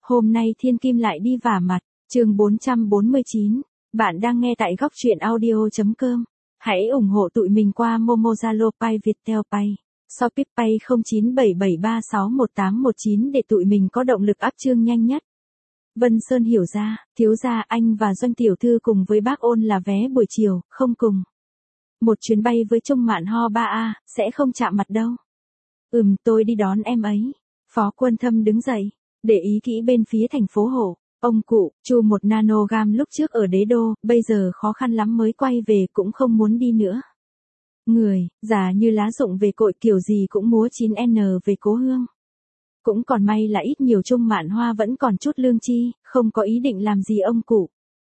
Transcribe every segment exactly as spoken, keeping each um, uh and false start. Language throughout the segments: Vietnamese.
Hôm nay Thiên Kim lại đi vả mặt, chương bốn trăm bốn mươi chín. Bạn đang nghe tại góc truyện audio.com. Hãy ủng hộ tụi mình qua Momo, Zalo, Pay, Viettel Pay, Shopee Pay không chín bảy bảy ba sáu một tám một chín để tụi mình có động lực áp chương nhanh nhất. Vân Sơn hiểu ra, thiếu gia anh và Doanh tiểu thư cùng với bác Ôn là vé buổi chiều, không cùng. Một chuyến bay với Trung Mạn Ho ba A, sẽ không chạm mặt đâu. Ừm, tôi đi đón em ấy. Phó Quân Thâm đứng dậy, để ý kỹ bên phía thành phố Hồ. Ông cụ, chu một nanogam lúc trước ở Đế Đô, bây giờ khó khăn lắm mới quay về cũng không muốn đi nữa. Người, già như lá rụng về cội kiểu gì cũng múa chín N về cố hương. Cũng còn may là ít nhiều Trung Mạn Hoa vẫn còn chút lương chi, không có ý định làm gì ông cụ.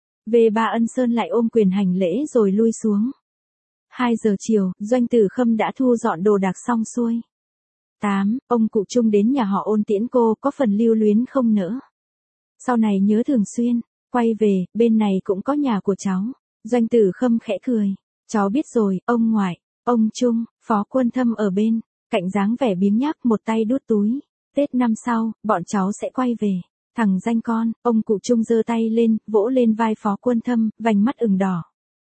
Về bà Ân Sơn lại ôm quyền hành lễ rồi lui xuống. hai giờ chiều, Doanh Tử Khâm đã thu dọn đồ đạc xong xuôi. tám. Ông cụ Trung đến nhà họ Ôn tiễn cô, có phần lưu luyến không nỡ. Sau này nhớ thường xuyên, quay về, bên này cũng có nhà của cháu. Doanh Tử Khâm khẽ cười. Cháu biết rồi, ông ngoại, ông Trung, Phó Quân Thâm ở bên, cạnh dáng vẻ biếng nhác một tay đút túi. Tết năm sau, bọn cháu sẽ quay về. Thằng danh con, ông cụ Trung giơ tay lên, vỗ lên vai Phó Quân Thâm, vành mắt ửng đỏ.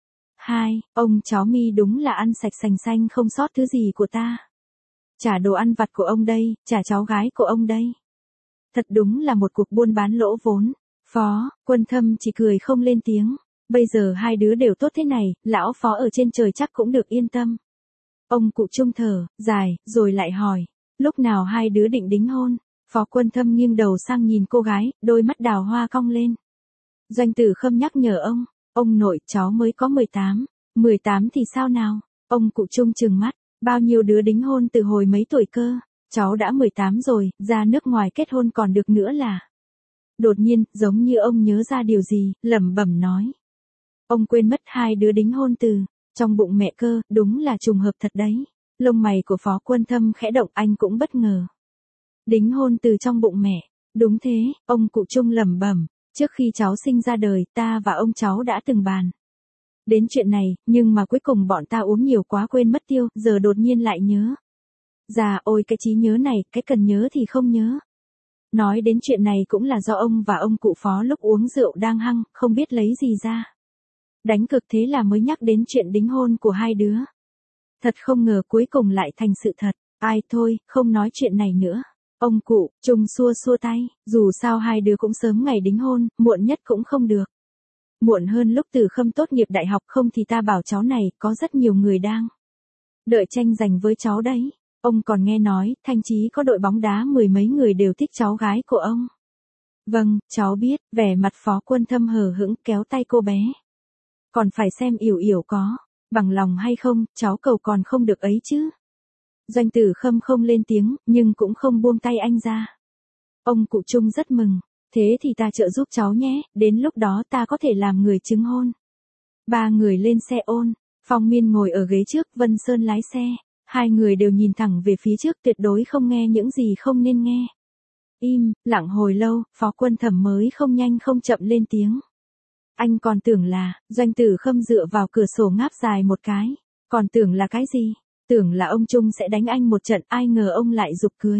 Hai, ông cháu mi đúng là ăn sạch sành xanh không sót thứ gì của ta. Trả đồ ăn vặt của ông đây, trả cháu gái của ông đây. Thật đúng là một cuộc buôn bán lỗ vốn. Phó Quân Thâm chỉ cười không lên tiếng. Bây giờ hai đứa đều tốt thế này, lão Phó ở trên trời chắc cũng được yên tâm. Ông cụ Trung thở dài, rồi lại hỏi, lúc nào hai đứa định đính hôn? Phó Quân Thâm nghiêng đầu sang nhìn cô gái, đôi mắt đào hoa cong lên. Doanh Tử Khâm nhắc nhở ông, ông nội cháu mới có mười tám. mười tám thì sao nào? Ông cụ Trung trừng mắt, bao nhiêu đứa đính hôn từ hồi mấy tuổi cơ? Cháu đã mười tám rồi, ra nước ngoài kết hôn còn được nữa là. Đột nhiên, giống như ông nhớ ra điều gì, lẩm bẩm nói. Ông quên mất hai đứa đính hôn từ trong bụng mẹ cơ, đúng là trùng hợp thật đấy. Lông mày của Phó Quân Thâm khẽ động, anh cũng bất ngờ. Đính hôn từ trong bụng mẹ, đúng thế, ông cụ Trung lẩm bẩm, trước khi cháu sinh ra đời, ta và ông cháu đã từng bàn đến chuyện này, nhưng mà cuối cùng bọn ta uống nhiều quá quên mất tiêu, giờ đột nhiên lại nhớ. Già ôi cái trí nhớ này, cái cần nhớ thì không nhớ. Nói đến chuyện này cũng là do ông và ông cụ Phó lúc uống rượu đang hăng, không biết lấy gì ra. Đánh cực thế là mới nhắc đến chuyện đính hôn của hai đứa. Thật không ngờ cuối cùng lại thành sự thật. Ai thôi, không nói chuyện này nữa. Ông cụ Trung xua xua tay, dù sao hai đứa cũng sớm ngày đính hôn, muộn nhất cũng không được. Muộn hơn lúc Tử Khâm tốt nghiệp đại học, không thì ta bảo cháu này, có rất nhiều người đang đợi tranh giành với cháu đấy. Ông còn nghe nói, Thanh Chí có đội bóng đá mười mấy người đều thích cháu gái của ông. Vâng, cháu biết, vẻ mặt Phó Quân Thâm hờ hững kéo tay cô bé. Còn phải xem Yểu Yểu có bằng lòng hay không, cháu cầu còn không được ấy chứ. Doanh Tử Khâm không lên tiếng, nhưng cũng không buông tay anh ra. Ông cụ Trung rất mừng, thế thì ta trợ giúp cháu nhé, đến lúc đó ta có thể làm người chứng hôn. Ba người lên xe Ôn, Phong Miên ngồi ở ghế trước, Vân Sơn lái xe. Hai người đều nhìn thẳng về phía trước, tuyệt đối không nghe những gì không nên nghe. Im, lặng hồi lâu, Phó Quân Thẩm mới không nhanh không chậm lên tiếng. Anh còn tưởng là, Doanh Tử Khâm dựa vào cửa sổ ngáp dài một cái. Còn tưởng là cái gì? Tưởng là ông Trung sẽ đánh anh một trận, ai ngờ ông lại giục cưới.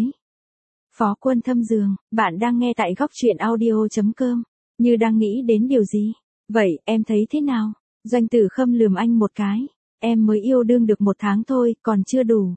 Phó Quân Thâm giường, bạn đang nghe tại góc truyện audio.com. Như đang nghĩ đến điều gì? Vậy, em thấy thế nào? Doanh Tử Khâm lườm anh một cái. Em mới yêu đương được một tháng thôi, còn chưa đủ.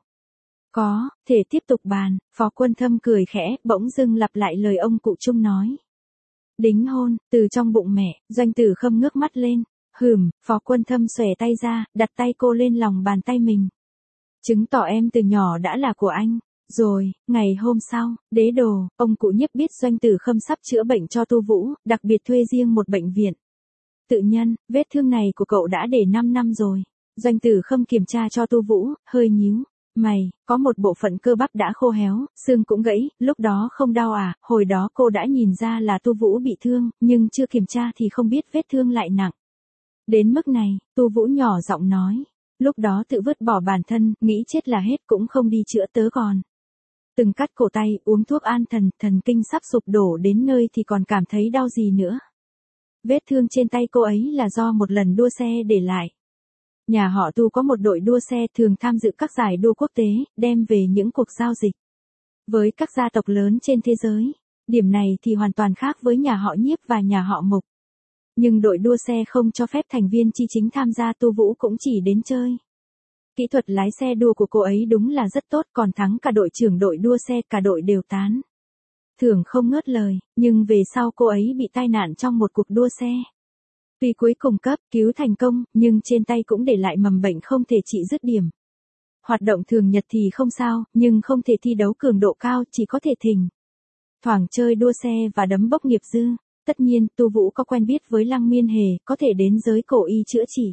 Có, thể tiếp tục bàn. Phó Quân Thâm cười khẽ, bỗng dưng lặp lại lời ông cụ Trung nói. Đính hôn, từ trong bụng mẹ, Doanh Tử Khâm ngước mắt lên. Hừm, Phó Quân Thâm xòe tay ra, đặt tay cô lên lòng bàn tay mình. Chứng tỏ em từ nhỏ đã là của anh. Rồi, ngày hôm sau, Đế Đô, ông cụ Nhiếp biết Doanh Tử Khâm sắp chữa bệnh cho Tu Vũ, đặc biệt thuê riêng một bệnh viện tự nhân, vết thương này của cậu đã để năm năm rồi. Doanh Tử Khâm kiểm tra cho Tu Vũ, hơi nhíu mày, có một bộ phận cơ bắp đã khô héo, xương cũng gãy, lúc đó không đau à? Hồi đó cô đã nhìn ra là Tu Vũ bị thương, nhưng chưa kiểm tra thì không biết vết thương lại nặng đến mức này. Tu Vũ nhỏ giọng nói, lúc đó tự vứt bỏ bản thân, nghĩ chết là hết cũng không đi chữa tớ còn từng cắt cổ tay, uống thuốc an thần, thần kinh sắp sụp đổ đến nơi thì còn cảm thấy đau gì nữa. Vết thương trên tay cô ấy là do một lần đua xe để lại. Nhà họ Tu có một đội đua xe thường tham dự các giải đua quốc tế, đem về những cuộc giao dịch với các gia tộc lớn trên thế giới. Điểm này thì hoàn toàn khác với nhà họ Nhiếp và nhà họ Mục. Nhưng đội đua xe không cho phép thành viên chi chính tham gia, Tu Vũ cũng chỉ đến chơi. Kỹ thuật lái xe đua của cô ấy đúng là rất tốt, còn thắng cả đội trưởng đội đua xe, cả đội đều tán thưởng không ngớt lời, nhưng về sau cô ấy bị tai nạn trong một cuộc đua xe. Tuy cuối cùng cấp cứu thành công, nhưng trên tay cũng để lại mầm bệnh không thể trị dứt điểm. Hoạt động thường nhật thì không sao, nhưng không thể thi đấu cường độ cao, chỉ có thể thỉnh thoảng chơi đua xe và đấm bốc nghiệp dư. Tất nhiên, Tu Vũ có quen biết với Lăng Miên Hề, có thể đến giới cổ y chữa trị.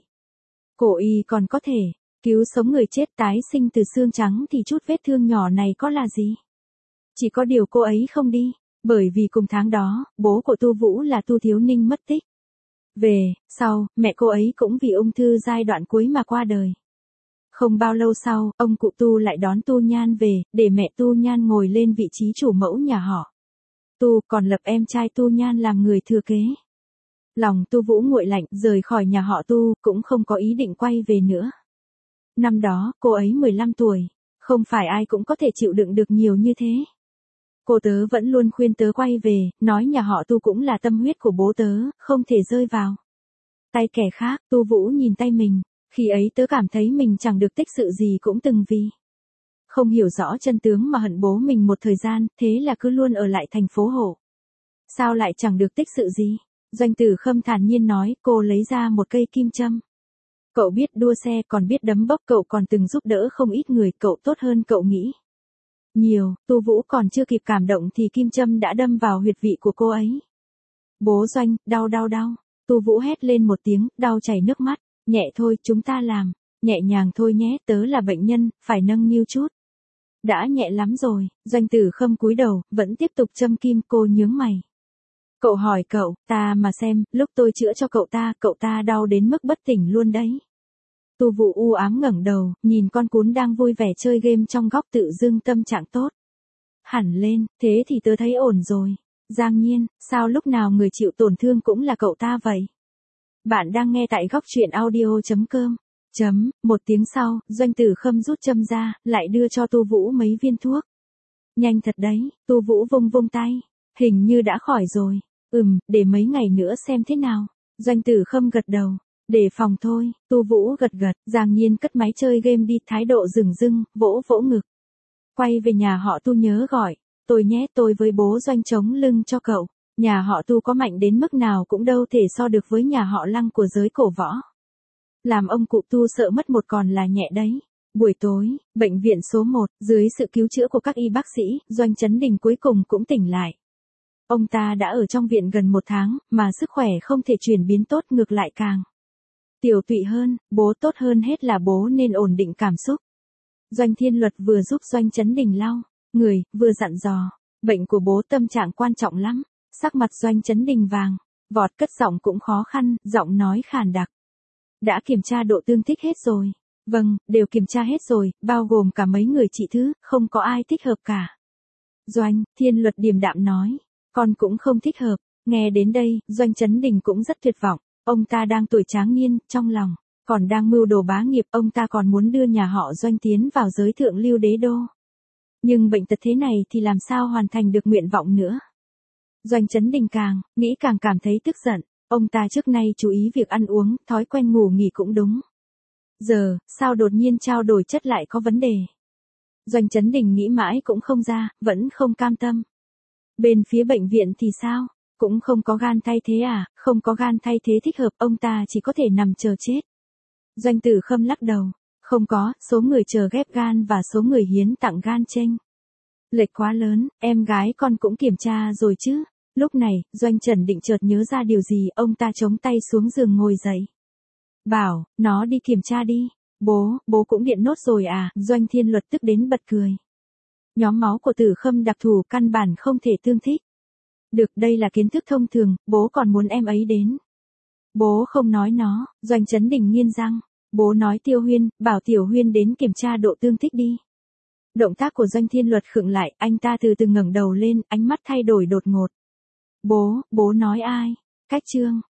Cổ y còn có thể cứu sống người chết, tái sinh từ xương trắng, thì chút vết thương nhỏ này có là gì? Chỉ có điều cô ấy không đi, bởi vì cùng tháng đó, bố của Tu Vũ là Tu Thiếu Ninh mất tích. Về sau, mẹ cô ấy cũng vì ung thư giai đoạn cuối mà qua đời. Không bao lâu sau, ông cụ Tu lại đón Tu Nhan về, để mẹ Tu Nhan ngồi lên vị trí chủ mẫu nhà họ Tu, còn lập em trai Tu Nhan làm người thừa kế. Lòng Tu Vũ nguội lạnh, rời khỏi nhà họ Tu, cũng không có ý định quay về nữa. Năm đó, cô ấy mười lăm tuổi, không phải ai cũng có thể chịu đựng được nhiều như thế. Cô tớ vẫn luôn khuyên tớ quay về, nói nhà họ Tu cũng là tâm huyết của bố tớ, không thể rơi vào tay kẻ khác. Tu Vũ nhìn tay mình, khi ấy tớ cảm thấy mình chẳng được tích sự gì, cũng từng vì không hiểu rõ chân tướng mà hận bố mình một thời gian, thế là cứ luôn ở lại thành phố Hổ. Sao lại chẳng được tích sự gì? Doanh Tử Khâm thản nhiên nói, cô lấy ra một cây kim châm. Cậu biết đua xe, còn biết đấm bốc, cậu còn từng giúp đỡ không ít người, cậu tốt hơn cậu nghĩ nhiều. Tu Vũ còn chưa kịp cảm động thì kim châm đã đâm vào huyệt vị của cô ấy. Bố Doanh, đau đau đau. Tu Vũ hét lên một tiếng, đau chảy nước mắt. Nhẹ thôi, chúng ta làm nhẹ nhàng thôi nhé, tớ là bệnh nhân, phải nâng niu chút. Đã nhẹ lắm rồi. Doanh Tử Khâm cúi đầu, vẫn tiếp tục châm kim. Cô nhướng mày. Cậu hỏi cậu, ta mà xem, lúc tôi chữa cho cậu ta, cậu ta đau đến mức bất tỉnh luôn đấy. Tu Vũ u ám ngẩng đầu, nhìn con cún đang vui vẻ chơi game trong góc, tự dưng tâm trạng tốt hẳn lên. Thế thì tớ thấy ổn rồi. Giang Nhiên, sao lúc nào người chịu tổn thương cũng là cậu ta vậy? Bạn đang nghe tại góc truyện audio chấm com. Chấm, một tiếng sau, Doanh Tử Khâm rút châm ra, lại đưa cho Tu Vũ mấy viên thuốc. Nhanh thật đấy. Tu Vũ vung vung tay. Hình như đã khỏi rồi. Ừm, để mấy ngày nữa xem thế nào. Doanh Tử Khâm gật đầu. Để phòng thôi. Tu Vũ gật gật. Giang Nhiên cất máy chơi game đi, thái độ rừng rưng, vỗ vỗ ngực. Quay về nhà họ Tu nhớ gọi tôi nhé, tôi với bố Doanh chống lưng cho cậu. Nhà họ Tu có mạnh đến mức nào cũng đâu thể so được với nhà họ Lăng của giới cổ võ. Làm ông cụ Tu sợ mất một còn là nhẹ đấy. Buổi tối, bệnh viện số một, dưới sự cứu chữa của các y bác sĩ, Doanh Chấn Đình cuối cùng cũng tỉnh lại. Ông ta đã ở trong viện gần một tháng, mà sức khỏe không thể chuyển biến tốt, ngược lại càng tiểu tụy hơn. Bố tốt hơn hết là bố nên ổn định cảm xúc. Doanh Thiên Luật vừa giúp Doanh Chấn Đình lau người, vừa dặn dò, bệnh của bố tâm trạng quan trọng lắm. Sắc mặt Doanh Chấn Đình vàng vọt, cất giọng cũng khó khăn, giọng nói khàn đặc. Đã kiểm tra độ tương thích hết rồi. Vâng, đều kiểm tra hết rồi, bao gồm cả mấy người chị Thứ, không có ai thích hợp cả. Doanh Thiên Luật điềm đạm nói, con cũng không thích hợp. Nghe đến đây, Doanh Chấn Đình cũng rất tuyệt vọng. Ông ta đang tuổi tráng niên, trong lòng còn đang mưu đồ bá nghiệp, ông ta còn muốn đưa nhà họ Doanh tiến vào giới thượng lưu đế đô. Nhưng bệnh tật thế này thì làm sao hoàn thành được nguyện vọng nữa. Doanh Chấn Đình càng nghĩ càng cảm thấy tức giận. Ông ta trước nay chú ý việc ăn uống, thói quen ngủ nghỉ cũng đúng. Giờ, sao đột nhiên trao đổi chất lại có vấn đề? Doanh Chấn Đình nghĩ mãi cũng không ra, vẫn không cam tâm. Bên phía bệnh viện thì sao? Cũng không có gan thay thế à? Không có gan thay thế thích hợp, ông ta chỉ có thể nằm chờ chết. Doanh Tử Khâm lắc đầu. Không có, số người chờ ghép gan và số người hiến tặng gan chênh lệch quá lớn. Em gái con cũng kiểm tra rồi chứ? Lúc này, Doanh Trần Định chợt nhớ ra điều gì, ông ta chống tay xuống giường ngồi dậy. Bảo, nó đi kiểm tra đi. Bố, bố cũng điện nốt rồi à? Doanh Thiên Luật tức đến bật cười. Nhóm máu của Tử Khâm đặc thù, căn bản không thể tương thích. Được, đây là kiến thức thông thường, bố còn muốn em ấy đến. Bố không nói nó. Doanh Chấn Đình nghiến răng. Bố nói Tiêu Huyên, bảo Tiểu Huyên đến kiểm tra độ tương thích đi. Động tác của Doanh Thiên Luật khựng lại, anh ta từ từ ngẩng đầu lên, ánh mắt thay đổi đột ngột. Bố, bố nói ai? Cách Trương.